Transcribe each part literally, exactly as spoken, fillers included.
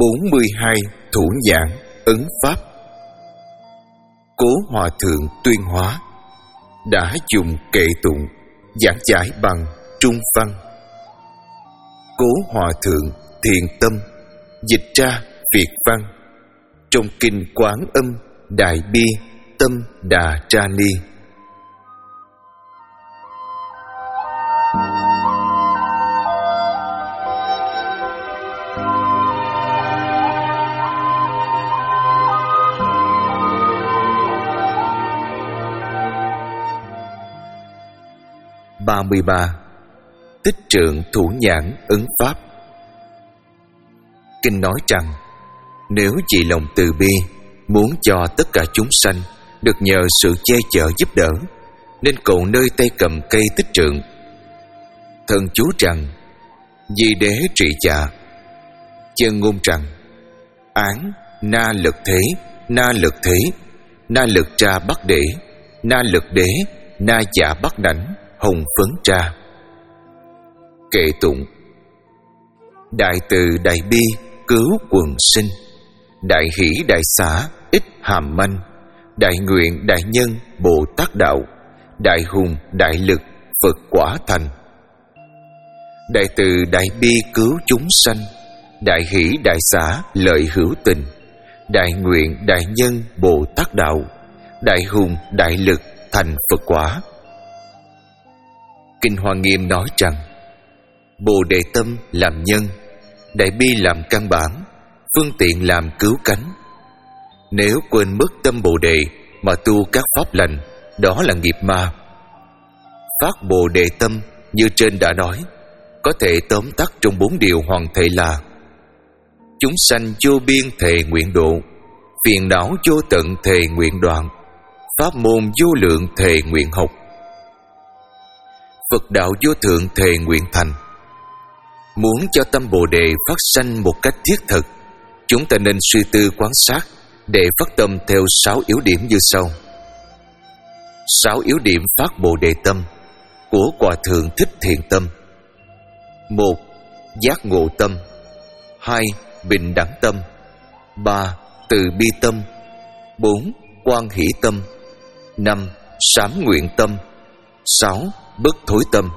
bốn mươi hai Thủ nhãn ấn pháp. Cố Hòa Thượng Tuyên Hóa đã dùng kệ tụng giảng giải bằng trung văn. Cố Hòa Thượng thiền tâm dịch ra Việt văn trong kinh Quán Âm Đại Bi Tâm Đà Tra Ni. ba mươi ba. Tích trượng thủ nhãn ấn pháp. Kinh nói rằng, nếu vì lòng từ bi muốn cho tất cả chúng sanh được nhờ sự che chở giúp đỡ, nên cầu nơi tay cầm cây tích trượng. Thần chú rằng, di đế trị dạ. Chân ngôn rằng, án na lực thế, na lực thế, na lực tra bắc đế, na lực đế, na dạ bắc đảnh, hồng phấn tra. Kệ tụng. Đại từ đại bi cứu quần sinh, đại hỷ đại xả ít hàm manh, đại nguyện đại nhân Bồ Tát đạo, đại hùng đại lực Phật quả thành. Đại từ đại bi cứu chúng sanh, đại hỷ đại xả lợi hữu tình, đại nguyện đại nhân Bồ Tát đạo, đại hùng đại lực thành Phật quả. Kinh Hoa Nghiêm nói rằng, Bồ Đề tâm làm nhân, đại bi làm căn bản, phương tiện làm cứu cánh. Nếu quên mất tâm Bồ Đề mà tu các pháp lành, đó là nghiệp ma. Phát Bồ Đề tâm như trên đã nói, có thể tóm tắt trong bốn điều hoàn thể là: chúng sanh vô biên thệ nguyện độ, phiền não vô tận thệ nguyện đoạn, pháp môn vô lượng thệ nguyện học, Phật đạo vô thượng thệ nguyện thành. Muốn cho tâm Bồ Đề phát sanh một cách thiết thực, chúng ta nên suy tư quán sát để phát tâm theo sáu yếu điểm như sau. Sáu yếu điểm phát Bồ Đề tâm của Hòa Thượng Thích Thiện Tâm: một. Giác ngộ tâm. Hai. Bình đẳng tâm. Ba. Từ bi tâm. Bốn. Quan hỷ tâm. Năm. Sám nguyện tâm. Sáu. Bất thối tâm.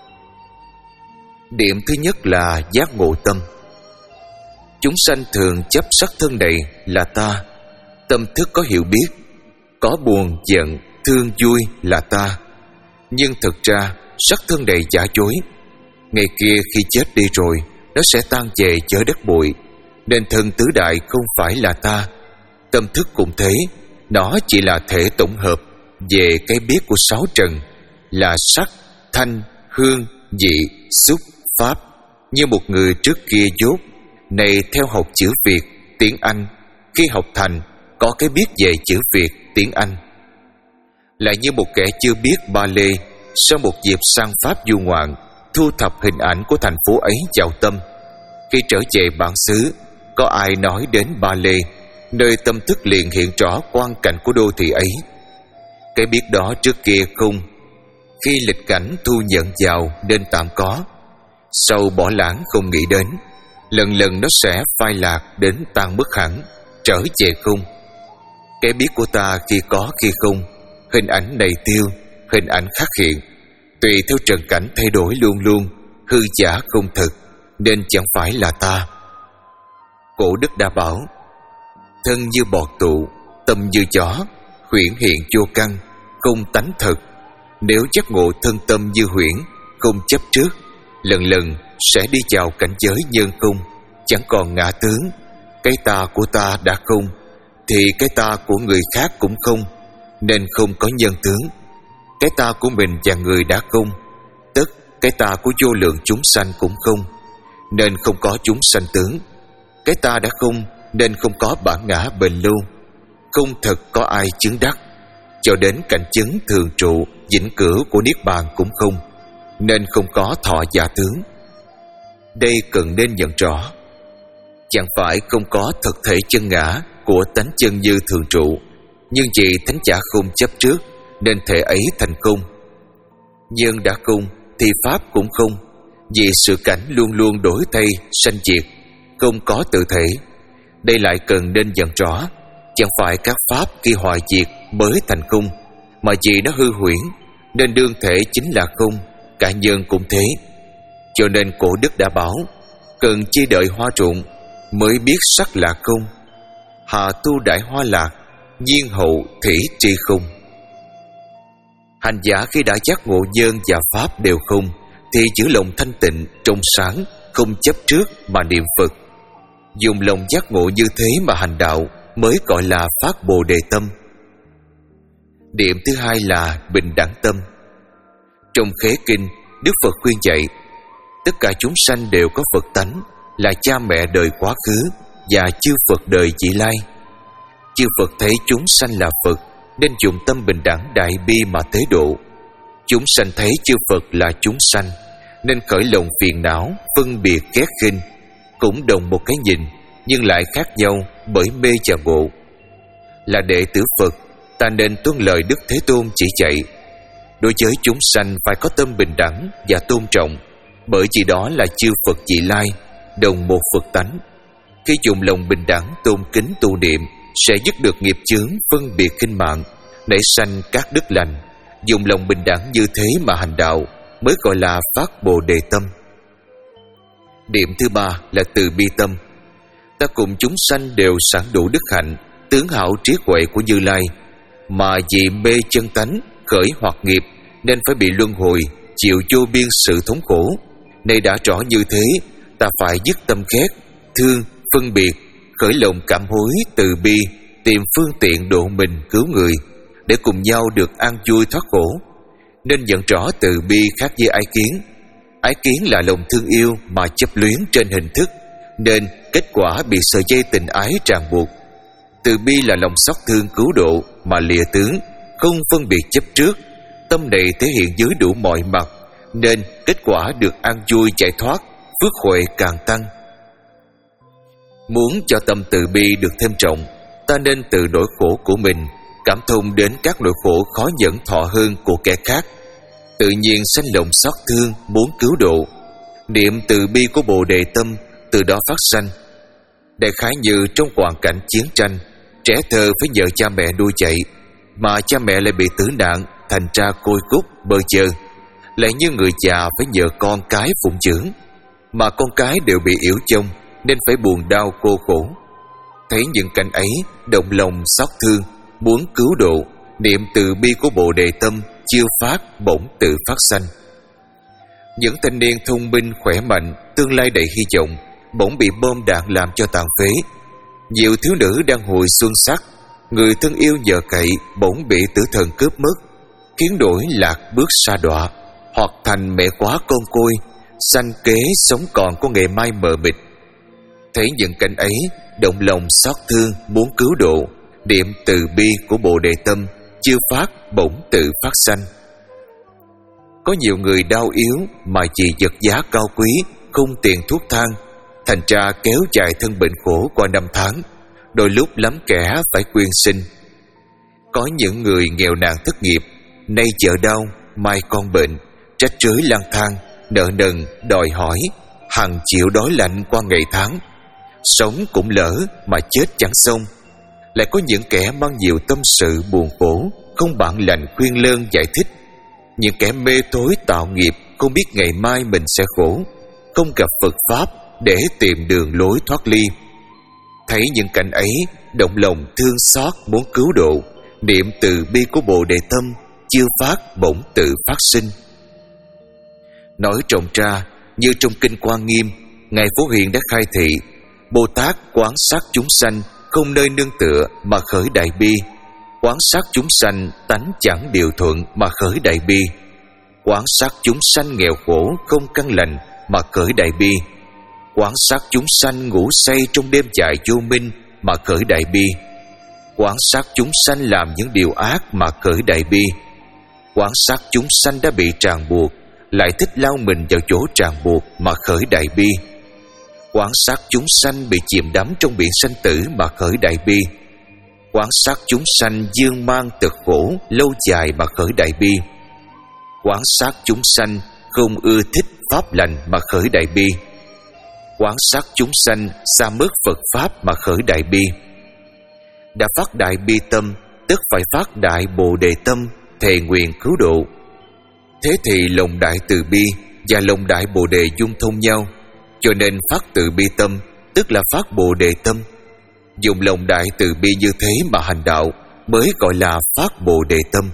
Điểm thứ nhất là giác ngộ tâm. Chúng sanh thường chấp sắc thân này là ta, tâm thức có hiểu biết, có buồn, giận, thương, vui là ta. Nhưng thực ra sắc thân này giả dối. Ngày kia khi chết đi rồi, nó sẽ tan về chở đất bụi, nên thân tứ đại không phải là ta. Tâm thức cũng thế, nó chỉ là thể tổng hợp về cái biết của sáu trần, là sắc, thanh, hương, vị, xúc, pháp. Như một người trước kia dốt, này theo học chữ Việt, tiếng Anh, khi học thành có cái biết về chữ Việt, tiếng Anh. Lại như một kẻ chưa biết ba lê, sau một dịp sang Pháp du ngoạn, thu thập hình ảnh của thành phố ấy vào tâm. Khi trở về bản xứ, có ai nói đến Ba Lê, nơi tâm thức liền hiện rõ quang cảnh của đô thị ấy. Cái biết đó trước kia không, khi lịch cảnh thu nhận vào nên tạm có, sau bỏ lãng không nghĩ đến, lần lần nó sẽ phai lạc đến tan mất hẳn, trở về không. Cái biết của ta khi có khi không, hình ảnh này tiêu, hình ảnh khác hiện, tùy theo trần cảnh thay đổi luôn luôn, hư giả không thực, nên chẳng phải là ta. Cổ đức đã bảo, thân như bọt tụ, tâm như gió, huyễn hiện vô căn, không tánh thật. Nếu giác ngộ thân tâm như huyễn, không chấp trước, lần lần sẽ đi vào cảnh giới nhân không, chẳng còn ngã tướng. Cái ta của ta đã không, thì cái ta của người khác cũng không, nên không có nhân tướng. Cái ta của mình và người đã không, tất cái ta của vô lượng chúng sanh cũng không, nên không có chúng sanh tướng. Cái ta đã không, nên không có bản ngã bền lâu. Không thật có ai chứng đắc, cho đến cảnh chứng thường trụ vĩnh cửu của Niết Bàn cũng không, nên không có thọ giả tướng. Đây cần nên nhận rõ. Chẳng phải không có thực thể chân ngã của tánh chân như thường trụ, nhưng vì thánh giả không chấp trước, nên thể ấy thành không. Nhưng đã không thì pháp cũng không, vì sự cảnh luôn luôn đổi thay sanh diệt, không có tự thể, Đây lại cần nên dặn rõ, chẳng phải các pháp khi hoại diệt mới thành không, mà vì nó hư huyễn nên đương thể chính là không, cả nhân cũng thế. Cho nên cổ đức đã bảo, cần chi đợi hoa rụng mới biết sắc là không. Hà tu đại hoa lạc, nhiên hậu thủy tri không. Hành giả khi đã giác ngộ nhân và pháp đều không, thì giữ lòng thanh tịnh trong sáng, không chấp trước mà niệm Phật. Dùng lòng giác ngộ như thế mà hành đạo mới gọi là phát Bồ Đề tâm. Điểm thứ hai là bình đẳng tâm. Trong Khế Kinh, Đức Phật khuyên dạy, tất cả chúng sanh đều có Phật tánh, là cha mẹ đời quá khứ và chư Phật đời vị lai. Chư Phật thấy chúng sanh là Phật, nên dùng tâm bình đẳng đại bi mà tế độ. Chúng sanh thấy chư Phật là chúng sanh, nên khởi lòng phiền não, phân biệt ghét khinh. Cũng đồng một cái nhìn, nhưng lại khác nhau bởi mê và ngộ. Là đệ tử Phật, ta nên tuân lời Đức Thế Tôn chỉ dạy. Đối với chúng sanh phải có tâm bình đẳng và tôn trọng, bởi vì đó là chư Phật vị lai, đồng một Phật tánh. Khi dùng lòng bình đẳng tôn kính tu niệm, sẽ dứt được nghiệp chướng phân biệt khinh mạng, nảy sanh các đức lành. Dùng lòng bình đẳng như thế mà hành đạo mới gọi là phát Bồ Đề tâm. Điểm thứ ba là từ bi tâm. Ta cùng chúng sanh đều sẵn đủ đức hạnh, tướng hảo trí huệ của Như Lai, mà vì mê chân tánh khởi hoặc nghiệp nên phải bị luân hồi, chịu vô biên sự thống khổ. Nay đã rõ như thế, ta phải dứt tâm ghét, thương, phân biệt, khởi lòng cảm hối từ bi, tìm phương tiện độ mình cứu người, để cùng nhau được an vui thoát khổ. Nên nhận rõ từ bi khác với ái kiến. Ái kiến là lòng thương yêu mà chấp luyến trên hình thức, nên kết quả bị sợi dây tình ái ràng buộc. Từ bi là lòng xót thương cứu độ mà lìa tướng, không phân biệt chấp trước. Tâm này thể hiện dưới đủ mọi mặt, nên kết quả được an vui giải thoát, phước huệ càng tăng. Muốn cho tâm từ bi được thêm trọng, ta nên từ nỗi khổ của mình cảm thông đến các nỗi khổ khó nhẫn thọ hơn của kẻ khác, tự nhiên sanh lòng xót thương muốn cứu độ. Niệm từ bi của Bồ Đề tâm từ đó phát sanh. Đại khái như trong hoàn cảnh chiến tranh, trẻ thơ phải nhờ cha mẹ nuôi dạy, mà cha mẹ lại bị tử nạn, thành ra côi cút bơ chơ. Lại như người già phải nhờ con cái phụng dưỡng, mà con cái đều bị yểu chông, nên phải buồn đau cô khổ. Thấy những cảnh ấy, động lòng xót thương, muốn cứu độ, niệm từ bi của Bồ Đề tâm chiêu phát bỗng tự phát sanh. Những thanh niên thông minh khỏe mạnh, tương lai đầy hy vọng, bỗng bị bom đạn làm cho tàn phế. Nhiều thiếu nữ đang hồi xuân sắc, người thân yêu nhờ cậy bỗng bị tử thần cướp mất, khiến đổi lạc bước sa đọa, hoặc thành mẹ quá con côi, sanh kế sống còn có ngày mai mờ mịt. Thấy những cảnh ấy, động lòng xót thương muốn cứu độ, niệm từ bi của Bồ Đề tâm chiêu phát bỗng tự phát sanh. Có nhiều người đau yếu mà vì vật giá cao quý, không tiền thuốc thang, thành ra kéo dài thân bệnh khổ qua năm tháng, đôi lúc lắm kẻ phải quyên sinh. Có những người nghèo nàn thất nghiệp, nay vợ đau, mai con bệnh, trách trới lang thang, nợ nần đòi hỏi, hằng chịu đói lạnh qua ngày tháng, sống cũng lỡ mà chết chẳng xong. Lại có những kẻ mang nhiều tâm sự buồn khổ, không bản lành khuyên lơn giải thích. Những kẻ mê tối tạo nghiệp, không biết ngày mai mình sẽ khổ, không gặp Phật Pháp để tìm đường lối thoát ly. Thấy những cảnh ấy, động lòng thương xót muốn cứu độ, niệm từ bi của Bồ Đề tâm chiêu phát bỗng tự phát sinh. Nói trồng ra, như trong Kinh Quan Nghiêm, Ngài Phổ Hiền đã khai thị, Bồ Tát quán sát chúng sanh không nơi nương tựa mà khởi đại bi, quán sát chúng sanh tánh chẳng điều thuận mà khởi đại bi, quán sát chúng sanh nghèo khổ không căn lành mà khởi đại bi, quán sát chúng sanh ngủ say trong đêm dài vô minh mà khởi đại bi, quán sát chúng sanh làm những điều ác mà khởi đại bi, quán sát chúng sanh đã bị ràng buộc lại thích lao mình vào chỗ ràng buộc mà khởi đại bi, quán sát chúng sanh bị chìm đắm trong biển sanh tử mà khởi đại bi, quán sát chúng sanh dương mang cực khổ lâu dài mà khởi đại bi, quán sát chúng sanh không ưa thích pháp lành mà khởi đại bi, quán sát chúng sanh xa mất Phật Pháp mà khởi đại bi. Đã phát đại bi tâm, tức phải phát đại Bồ Đề tâm, thề nguyện cứu độ. Thế thì lòng đại từ bi và lòng đại Bồ Đề dung thông nhau, cho nên phát từ bi tâm tức là phát Bồ Đề tâm. Dùng lòng đại từ bi như thế mà hành đạo mới gọi là phát Bồ Đề tâm.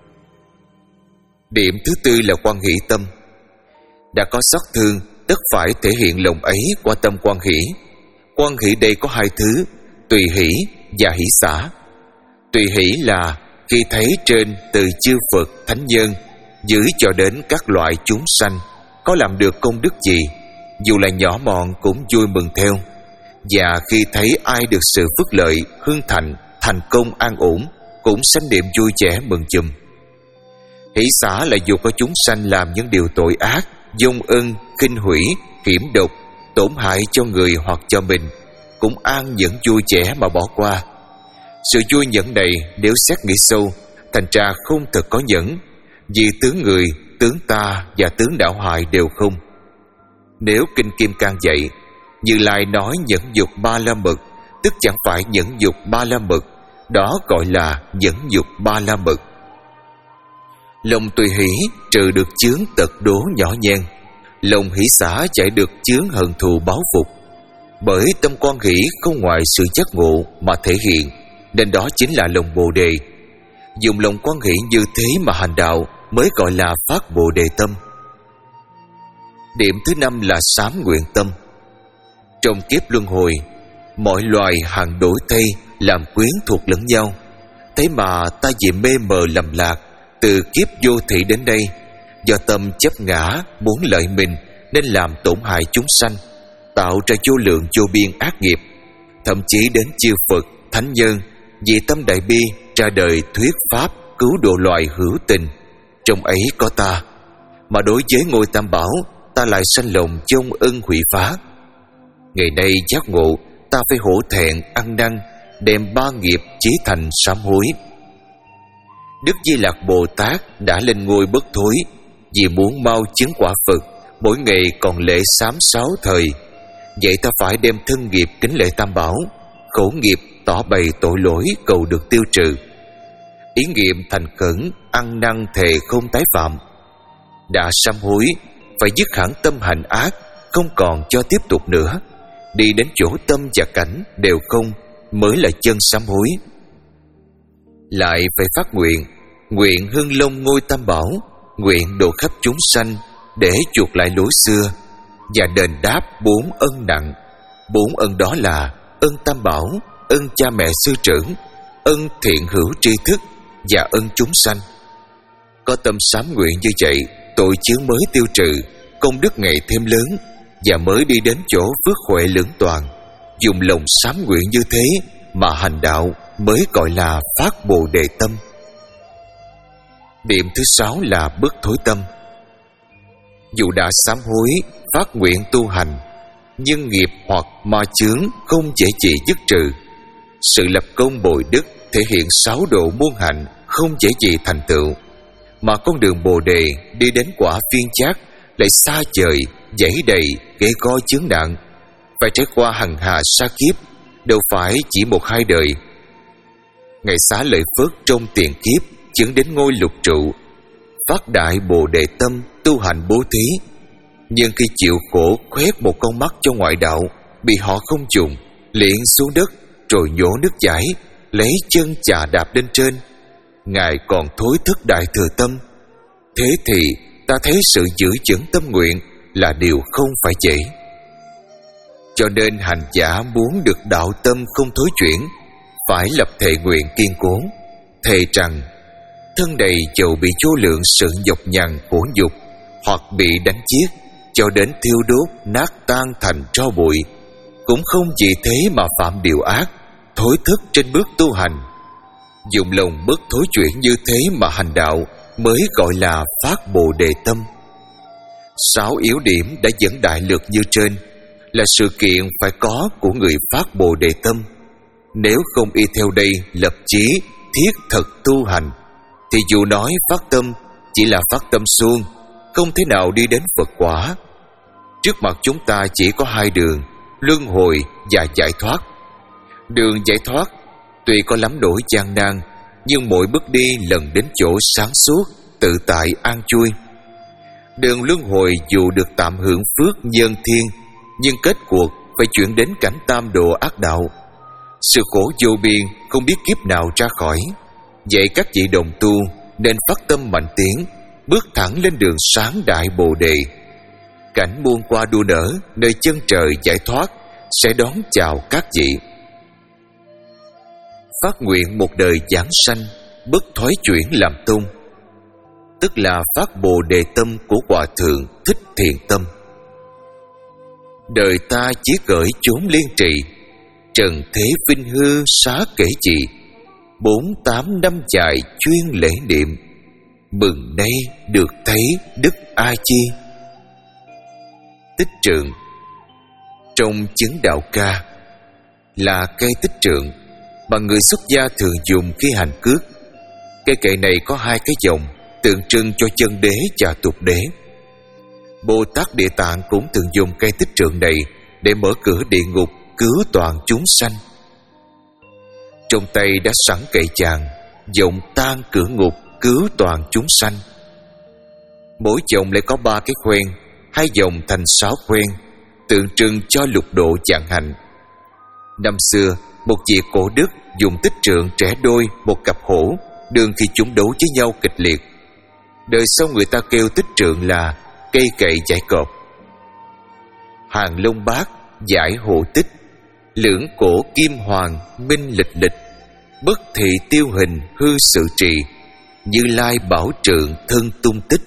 Điểm thứ tư là quan hỷ tâm. Đã có xót thương, tất phải thể hiện lòng ấy qua tâm quan hỷ. Quan hỷ đây có hai thứ: tùy hỷ và hỷ xả. Tùy hỷ là khi thấy trên từ chư Phật, thánh nhân, dưới cho đến các loại chúng sanh có làm được công đức gì, dù là nhỏ mọn cũng vui mừng theo. Và khi thấy ai được sự phước lợi, hưng thạnh, thành công an ổn, cũng sanh niệm vui vẻ mừng chùm. Hỷ xả là dù có chúng sanh làm những điều tội ác, dông ân, khinh hủy, hiểm độc, tổn hại cho người hoặc cho mình, cũng an nhẫn vui vẻ mà bỏ qua. Sự vui nhẫn này nếu xét nghĩ sâu, thành ra không thật có nhẫn, vì tướng người, tướng ta và tướng đạo hại đều không. Nếu Kinh Kim Cang dạy, Như Lai nói nhẫn dục ba la mật, tức chẳng phải nhẫn dục ba la mật, đó gọi là nhẫn dục ba la mật. Lòng tùy hỷ trừ được chướng tật đố nhỏ nhen, lòng hỷ xả chạy được chướng hận thù báo phục. Bởi tâm quan hỷ không ngoài sự giác ngộ mà thể hiện, nên đó chính là lòng Bồ Đề. Dùng lòng quan hỷ như thế mà hành đạo mới gọi là phát Bồ Đề tâm. Điểm thứ năm là sám nguyện tâm. Trong kiếp luân hồi, mọi loài hằng đổi thay, làm quyến thuộc lẫn nhau. Thế mà ta vì mê mờ lầm lạc, từ kiếp vô thị đến đây, do tâm chấp ngã muốn lợi mình nên làm tổn hại chúng sanh, tạo ra vô lượng vô biên ác nghiệp. Thậm chí đến chư Phật, thánh nhân vì tâm đại bi ra đời thuyết pháp cứu độ loài hữu tình. Trong ấy có ta, mà đối với ngôi Tam Bảo ta lại sanh lòng chông ân hủy phá. Ngày nay giác ngộ, ta phải hổ thẹn ăn năn, đem ba nghiệp chí thành sám hối. Đức Di Lặc Bồ Tát đã lên ngôi bất thối, vì muốn mau chứng quả Phật, mỗi ngày còn lễ sám sáu thời. Vậy ta phải đem thân nghiệp kính lễ Tam Bảo, khẩu nghiệp tỏ bày tội lỗi cầu được tiêu trừ, ý nghiệm thành khẩn ăn năn thề không tái phạm. Đã sám hối, phải dứt hẳn tâm hành ác, không còn cho tiếp tục nữa, đi đến chỗ tâm và cảnh đều không mới là chân sám hối. Lại phải phát nguyện, nguyện hưng long ngôi Tam Bảo, nguyện độ khắp chúng sanh để chuộc lại lối xưa và đền đáp bốn ân nặng. Bốn ân đó là ân Tam Bảo, ân cha mẹ sư trưởng, ân thiện hữu tri thức và ân chúng sanh. Có tâm sám nguyện như vậy, tội chướng mới tiêu trừ, công đức ngày thêm lớn, và mới đi đến chỗ phước huệ lưỡng toàn. Dùng lòng sám nguyện như thế mà hành đạo mới gọi là phát Bồ Đề tâm. Điểm thứ sáu là bất thối tâm. Dù đã sám hối, phát nguyện tu hành, nhưng nghiệp hoặc ma chướng không dễ gì dứt trừ. Sự lập công bồi đức thể hiện sáu độ muôn hạnh không dễ gì thành tựu, mà con đường Bồ Đề đi đến quả phiên giác lại xa trời, dãy đầy ghê go chướng nạn, phải trải qua hằng hà sa kiếp, đâu phải chỉ một hai đời. Ngày xá lợi Phất trong tiền kiếp chứng đến ngôi lục trụ, phát đại Bồ Đề tâm, tu hành bố thí. Nhưng khi chịu khổ khoét một con mắt cho ngoại đạo, bị họ không dùng, liền xuống đất rồi nhổ nước chảy, lấy chân chà đạp lên trên. Ngài còn thối thức đại thừa tâm. Thế thì ta thấy sự giữ vững tâm nguyện là điều không phải dễ. Cho nên hành giả muốn được đạo tâm không thối chuyển, phải lập thệ nguyện kiên cố, thề rằng thân đầy dầu bị vô lượng sự nhọc nhằn khổ nhục, hoặc bị đánh chiết cho đến thiêu đốt nát tan thành tro bụi, cũng không vì thế mà phạm điều ác, thối thức trên bước tu hành. Dùng lòng bất thối chuyển như thế mà hành đạo mới gọi là phát Bồ Đề tâm. Sáu yếu điểm đã dẫn đại lược như trên là sự kiện phải có của người phát Bồ Đề tâm. Nếu không y theo đây lập chí thiết thực tu hành, thì dù nói phát tâm chỉ là phát tâm suông, không thể nào đi đến Phật quả. Trước mặt chúng ta chỉ có hai đường: luân hồi và giải thoát. Đường giải thoát tuy có lắm nỗi gian nan, nhưng mỗi bước đi lần đến chỗ sáng suốt, tự tại, an vui. Đường luân hồi dù được tạm hưởng phước nhân thiên, nhưng kết cuộc phải chuyển đến cảnh tam độ ác đạo. Sự khổ vô biên, không biết kiếp nào ra khỏi. Vậy các vị đồng tu nên phát tâm mạnh tiến, bước thẳng lên đường sáng đại Bồ Đề. Cảnh muôn hoa đua nở, nơi chân trời giải thoát sẽ đón chào các vị. Phát nguyện một đời giảng sanh, bất thoái chuyển làm tôn, tức là phát Bồ Đề tâm của Hòa Thượng Thích Thiện Tâm. Đời ta chỉ cởi chốn liên trì, trần thế vinh hư xá kể gì. Bốn tám năm dài chuyên lễ niệm, mừng nay được thấy Đức A Chi. Tích trượng trong chứng đạo ca là cây tích trượng mà người xuất gia thường dùng khi hành cước. Cây kệ này có hai cái dòng tượng trưng cho chân đế và tục đế. Bồ Tát Địa Tạng cũng thường dùng cây tích trượng này để mở cửa địa ngục, cứu toàn chúng sanh. Trong tay đã sẵn kệ chàng, dòng tan cửa ngục, cứu toàn chúng sanh. Mỗi dòng lại có ba cái khoen, hai dòng thành sáu khoen, tượng trưng cho lục độ vạn hạnh. Năm xưa, một vị cổ đức dùng tích trượng trẻ đôi một cặp hổ, đương khi chúng đấu với nhau kịch liệt. Đời sau người ta kêu tích trượng là cây cậy giải cọp. Hàng Long Bát giải hộ tích, lưỡng cổ kim hoàng minh lịch lịch, bất thị tiêu hình hư sự trì, Như Lai bảo trượng thân tung tích.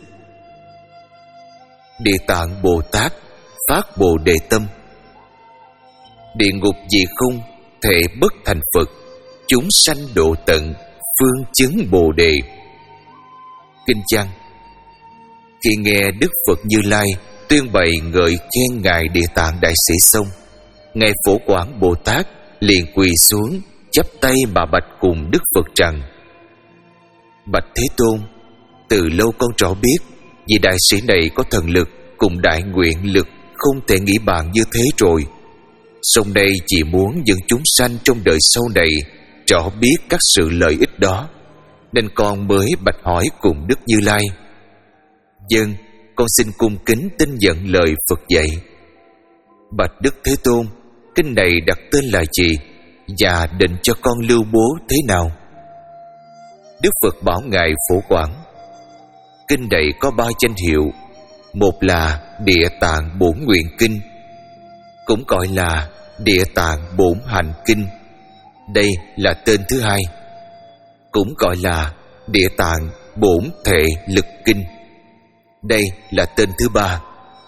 Địa Tạng Bồ Tát phát Bồ Đề tâm, địa ngục dị không thể bất thành Phật, chúng sanh độ tận phương chứng Bồ Đề. Kinh văn: khi nghe Đức Phật Như Lai tuyên bày ngợi khen ngài Địa Tạng Đại Sĩ xong, ngài Phổ Quảng Bồ Tát liền quỳ xuống chắp tay mà bạch cùng Đức Phật rằng: bạch Thế Tôn, từ lâu con rõ biết vị đại sĩ này có thần lực cùng đại nguyện lực không thể nghĩ bàn như thế rồi. Song đây chỉ muốn dẫn chúng sanh trong đời sau này rõ biết các sự lợi ích đó, nên con mới bạch hỏi cùng Đức Như Lai. Dân, con xin cung kính tin nhận lời Phật dạy. Bạch Đức Thế Tôn, kinh này đặt tên là gì và định cho con lưu bố thế nào? Đức Phật bảo ngài Phổ Quảng: kinh này có ba danh hiệu. Một là Địa Tạng Bổn Nguyện Kinh, cũng gọi là Địa Tạng Bổn Hành Kinh. Đây là tên thứ hai. Cũng gọi là Địa Tạng Bổn Thệ Lực Kinh. Đây là tên thứ ba.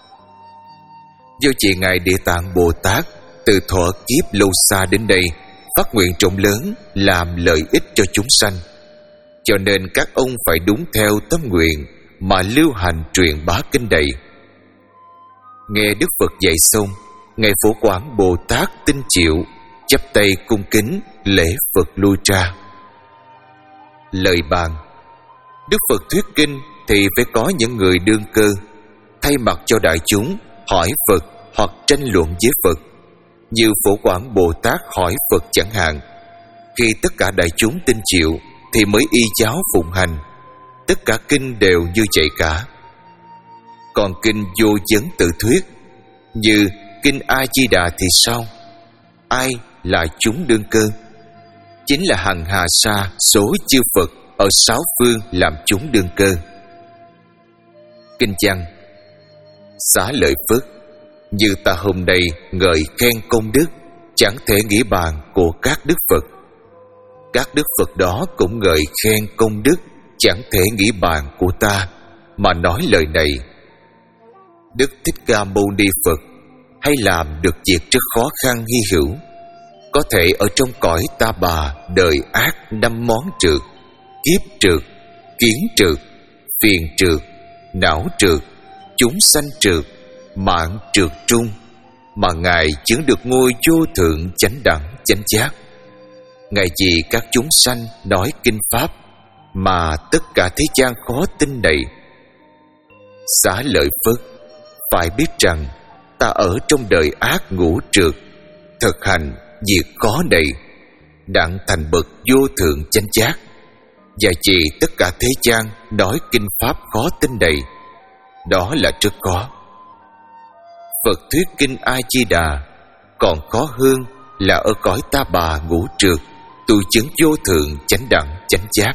Do chị ngài Địa Tạng Bồ Tát từ thuở kiếp lâu xa đến đây phát nguyện rộng lớn làm lợi ích cho chúng sanh, cho nên các ông phải đúng theo tâm nguyện mà lưu hành truyền bá kinh này. Nghe Đức Phật dạy xong, ngài Phổ Quảng Bồ Tát tin chịu, chắp tay cung kính lễ Phật lui ra. Lời bàn: Đức Phật thuyết kinh thì phải có những người đương cơ thay mặt cho đại chúng hỏi Phật hoặc tranh luận với Phật, như Phổ Quảng Bồ Tát hỏi Phật chẳng hạn. Khi tất cả đại chúng tin chịu thì mới y giáo phụng hành. Tất cả kinh đều như vậy cả. Còn kinh vô vấn tự thuyết như kinh A Di Đà thì sao? Ai là chúng đương cơ? Chính là hằng hà sa số chư Phật ở sáu phương làm chúng đương cơ. Kinh văn: xá lợi Phất, như ta hôm nay ngợi khen công đức, chẳng thể nghĩ bàn của các đức Phật. Các đức Phật đó cũng ngợi khen công đức, chẳng thể nghĩ bàn của ta, mà nói lời này. Đức Thích Ca Mâu Ni Phật hay làm được việc rất khó khăn hy hữu, có thể ở trong cõi ta bà đời ác năm món trượt: kiếp trượt, kiến trượt, phiền trượt, não trượt, chúng sanh trượt, mạng trượt trung, mà ngài chứng được ngôi vô thượng chánh đẳng chánh giác. Ngài vì các chúng sanh nói kinh pháp mà tất cả thế gian khó tin này. Xá lợi Phất, phải biết rằng ta ở trong đời ác ngũ trượt, thực hành việc khó đầy, đặng thành bậc vô thượng chánh giác. Và vì tất cả thế gian nói kinh pháp khó tin đầy, đó là rất khó. Phật thuyết kinh A Di Đà còn khó hơn là ở cõi ta bà ngũ trượt tu chứng vô thượng chánh đẳng chánh giác.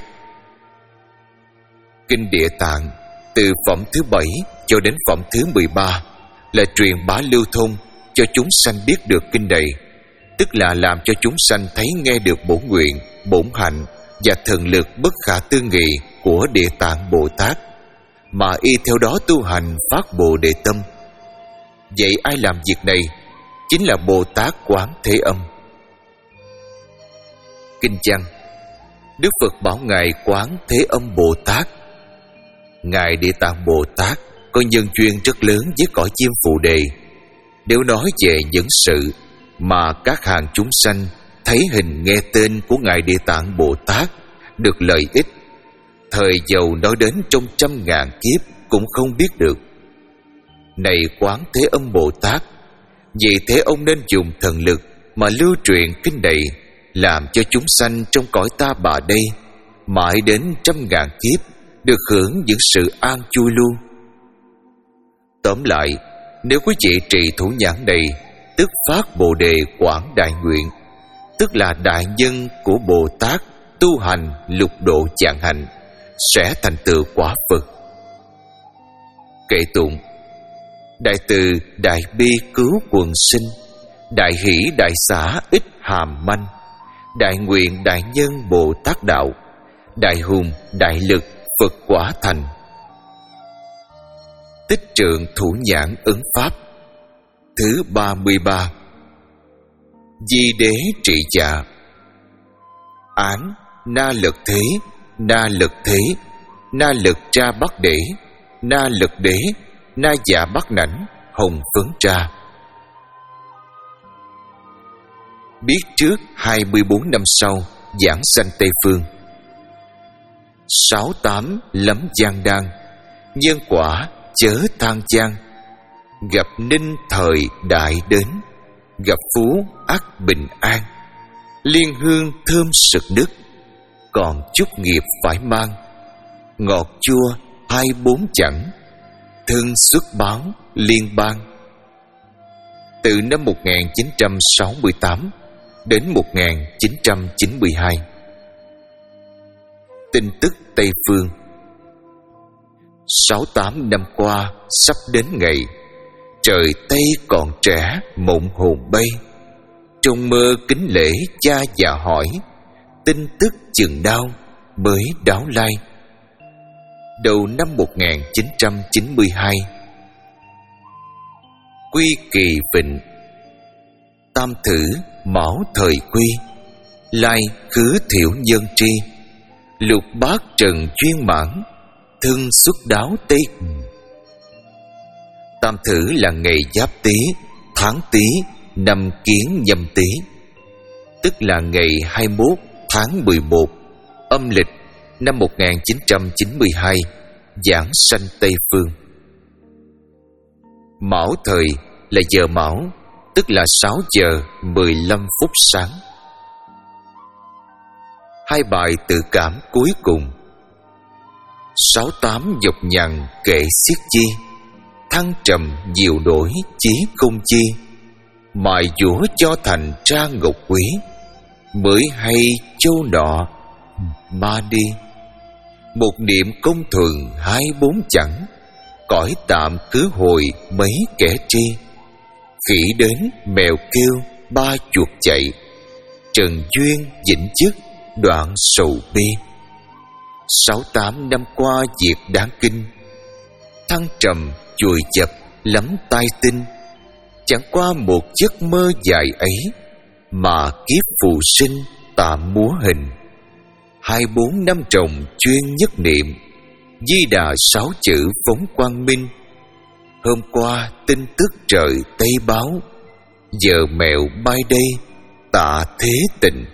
Kinh Địa Tạng từ phẩm thứ bảy cho đến phẩm thứ mười ba là truyền bá lưu thông cho chúng sanh biết được kinh này, tức là làm cho chúng sanh thấy nghe được bổn nguyện, bổn hạnh và thần lực bất khả tư nghị của Địa Tạng Bồ Tát, mà y theo đó tu hành phát Bồ Đề tâm. Vậy ai làm việc này? Chính là Bồ Tát Quán Thế Âm. Kinh văn: Đức Phật bảo Ngài Quán Thế Âm Bồ Tát. Ngài Địa Tạng Bồ Tát có nhân duyên rất lớn với cõi chim Phù Đề. Nếu nói về những sự mà các hàng chúng sanh thấy hình nghe tên của Ngài Địa Tạng Bồ Tát được lợi ích, thời giàu nói đến trong trăm ngàn kiếp cũng không biết được. Này Quán Thế Âm Bồ Tát, vì thế ông nên dùng thần lực mà lưu truyền kinh này, làm cho chúng sanh trong cõi ta bà đây mãi đến trăm ngàn kiếp được hưởng những sự an vui luôn. Tóm lại, nếu quý vị trì thủ nhãn này, tức phát Bồ Đề quảng đại nguyện, tức là đại nhân của Bồ Tát tu hành lục độ vạn hạnh, sẽ thành tựu quả Phật. Kệ tụng: Đại từ đại bi cứu quần sinh, đại hỷ đại xả ích hàm manh, đại nguyện đại nhân Bồ Tát đạo, đại hùng đại lực Phật quả thành. Tích trượng thủ nhãn ứng pháp. Thứ ba mươi ba. Di đế trị dạ. Án na lực thế, na lực thế, na lực tra bắc đế, na lực đế, na dạ bắc nảnh, hồng phấn tra. Biết trước hai mươi bốn năm sau giảng sanh Tây Phương. Sáu tám lắm gian đan, nhân quả chớ than chan. Gặp ninh thời đại đến, gặp phú ắt bình an. Liên hương thơm sực nức, còn chút nghiệp phải mang. Ngọt chua hai bốn chẳng, thân xuất báo liên bang. Từ năm một nghìn chín trăm sáu mươi tám đến một nghìn chín trăm chín mươi hai. Tin tức Tây Phương. Sáu tám năm qua sắp đến ngày, trời Tây còn trẻ mộng hồn bay. Trong mơ kính lễ cha già hỏi, tin tức chừng đau mới đáo lai. Đầu năm một nghìn chín trăm chín mươi hai. Quy kỳ vịnh. Tam thử mão thời quy, lai khứ thiểu nhân tri. Lục bát trần chuyên mãn, thân xuất đáo tây. Tam thử là ngày Giáp Tý, tháng Tý, năm Kiến Nhâm Tý, tức là ngày hai mươi mốt tháng mười một âm lịch năm một nghìn chín trăm chín mươi hai, giảng sanh Tây Phương. Mão thời là giờ mão, tức là sáu giờ mười lăm phút sáng. Hai bài tự cảm cuối cùng. Sáu tám nhọc nhằn kệ xiết chi, thăng trầm diệu đổi chí không chi. Mài dũa cho thành tra ngọc quý, mới hay châu nọ ma đi. Một niệm công thuần hai bốn chẳng, cõi tạm cứ hồi mấy kẻ tri. Khỉ đến mèo kêu ba chuột chạy, trần duyên vĩnh chức đoạn sầu bi. Sáu tám năm qua việc đáng kinh, thăng trầm chùi chập lắm tai tinh. Chẳng qua một giấc mơ dài ấy, mà kiếp phù sinh tạm múa hình. Hai bốn năm trồng chuyên nhất niệm, Di Đà sáu chữ phóng quang minh. Hôm qua tin tức trời Tây báo, giờ mẹo bay đây tạ thế tình.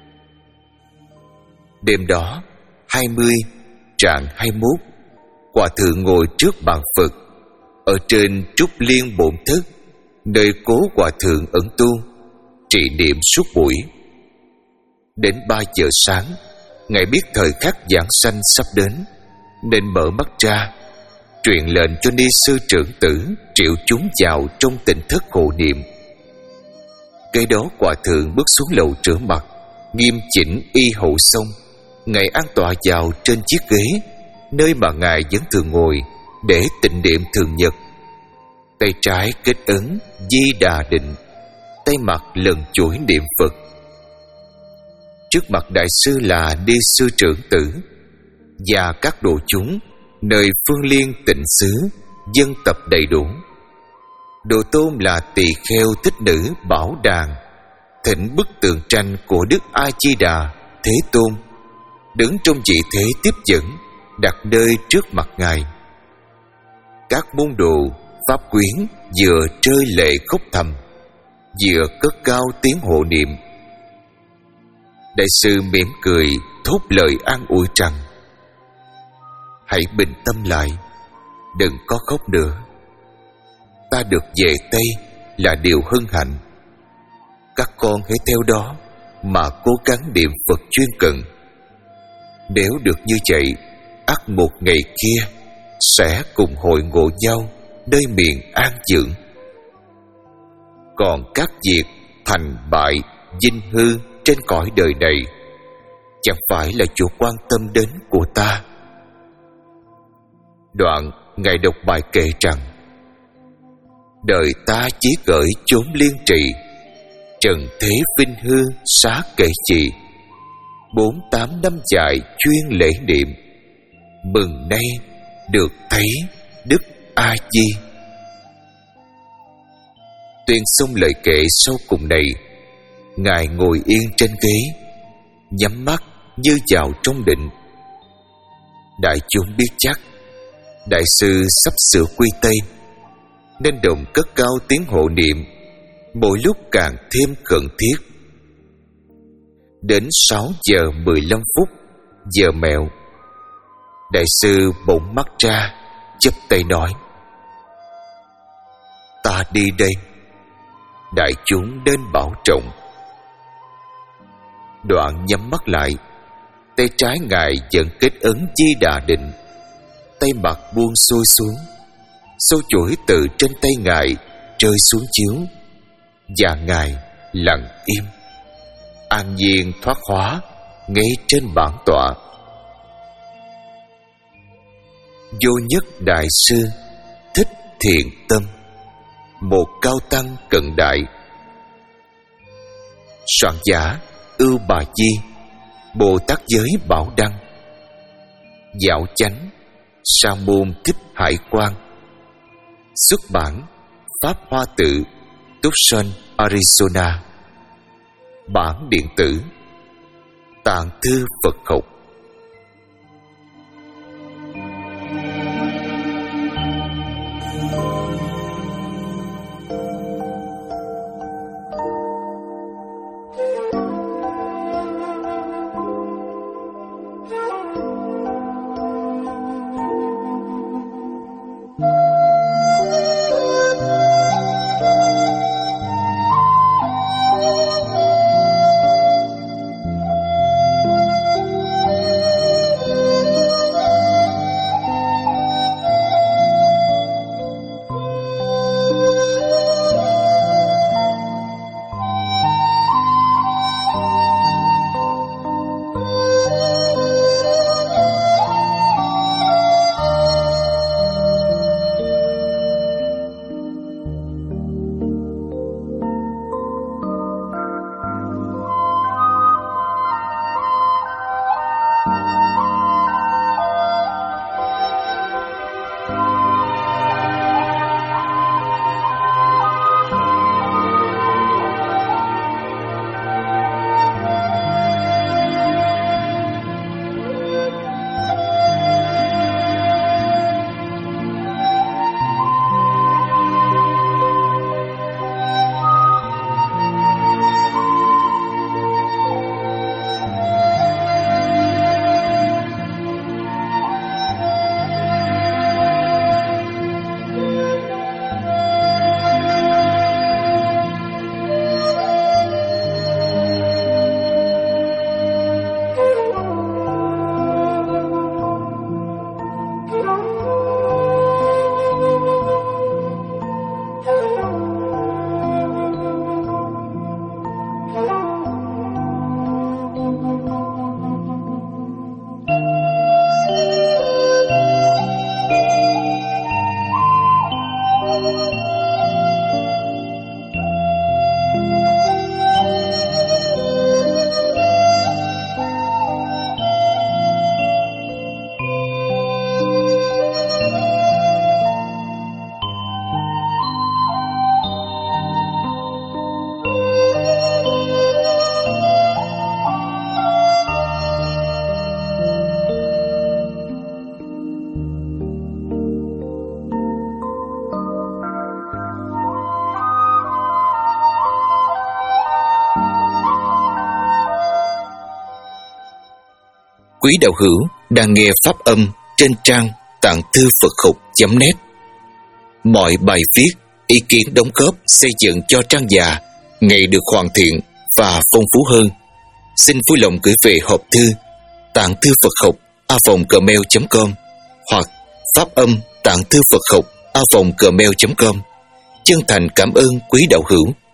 Đêm đó hai mươi trạng hai mươi mốt, Hòa thượng ngồi trước bàn Phật ở trên Trúc Liên Bổn Thất, nơi cố hòa thượng ẩn tu, trì niệm suốt buổi. Đến ba giờ sáng, Ngài biết thời khắc giảng sanh sắp đến, nên mở mắt ra, truyền lệnh cho ni sư trưởng tử triệu chúng vào trong tỉnh thất hộ niệm. Kế đó hòa thượng bước xuống lầu rửa mặt, nghiêm chỉnh y hậu xong, Ngài an tọa vào trên chiếc ghế, nơi mà Ngài vẫn thường ngồi để tịnh niệm thường nhật. Tay trái kết ấn Di Đà Định, tay mặt lần chuỗi niệm Phật. Trước mặt đại sư là ni sư trưởng tử và các đồ chúng nơi Phương Liên Tịnh xứ dân tập đầy đủ. Đồ tôn là tỳ kheo thích nữ Bảo Đàn thỉnh bức tượng tranh của Đức A Di Đà Thế Tôn, đứng trong vị thế tiếp dẫn, đặt nơi trước mặt Ngài. Các môn đồ pháp quyến vừa rơi lệ khóc thầm, vừa cất cao tiếng hộ niệm. Đại sư mỉm cười thốt lời an ủi rằng: hãy bình tâm lại, đừng có khóc nữa. Ta được về Tây là điều hân hạnh. Các con hãy theo đó mà cố gắng niệm Phật chuyên cần. Nếu được như vậy, ắt một ngày kia sẽ cùng hội ngộ nhau nơi miền an dưỡng. Còn các việc thành bại, vinh hư trên cõi đời này chẳng phải là chỗ quan tâm đến của ta. Đoạn Ngài đọc bài kệ rằng: đời ta chỉ gửi chốn liên trì, trần thế vinh hư xá kệ trì. Bốn tám năm dài chuyên lễ niệm, mừng nay được thấy Đức A Di. Tuyên xong lời kệ sau cùng này, Ngài ngồi yên trên ghế, nhắm mắt như vào trong định. Đại chúng biết chắc đại sư sắp sửa quy Tây, nên đồng cất cao tiếng hộ niệm, mỗi lúc càng thêm khẩn thiết. Đến sáu giờ mười lăm phút, giờ mẹo, đại sư bỗng mắt ra, chắp tay nói: ta đi đây, đại chúng nên bảo trọng. Đoạn nhắm mắt lại, tay trái Ngài vẫn kết ấn Di Đà Định, tay mặt buông xuôi xuống, sâu chuỗi từ trên tay Ngài rơi xuống chiếu, và Ngài lặng im, an nhiên thoát hóa ngay trên bản tọa. Vô Nhất Đại Sư Thích Thiện Tâm, một cao tăng cận đại. Soạn giả Ưu Bà Di, Bồ Tát Giới Bảo Đăng. Dạo Chánh, Sa Môn Thích Hải Quang. Xuất bản Pháp Hoa Tự, Tucson, Arizona. Bản điện tử Tạng Thư Phật Học. quý đạo hữu đang nghe pháp âm trên trang tạng thư Phật học chấm net. Mọi bài viết, ý kiến đóng góp xây dựng cho trang già ngày được hoàn thiện và phong phú hơn. Xin vui lòng gửi về hộp thư tạng thư Phật học a vòng gmail chấm com hoặc pháp âm tạng thư Phật học a vòng gmail chấm com. Chân thành cảm ơn quý đạo hữu.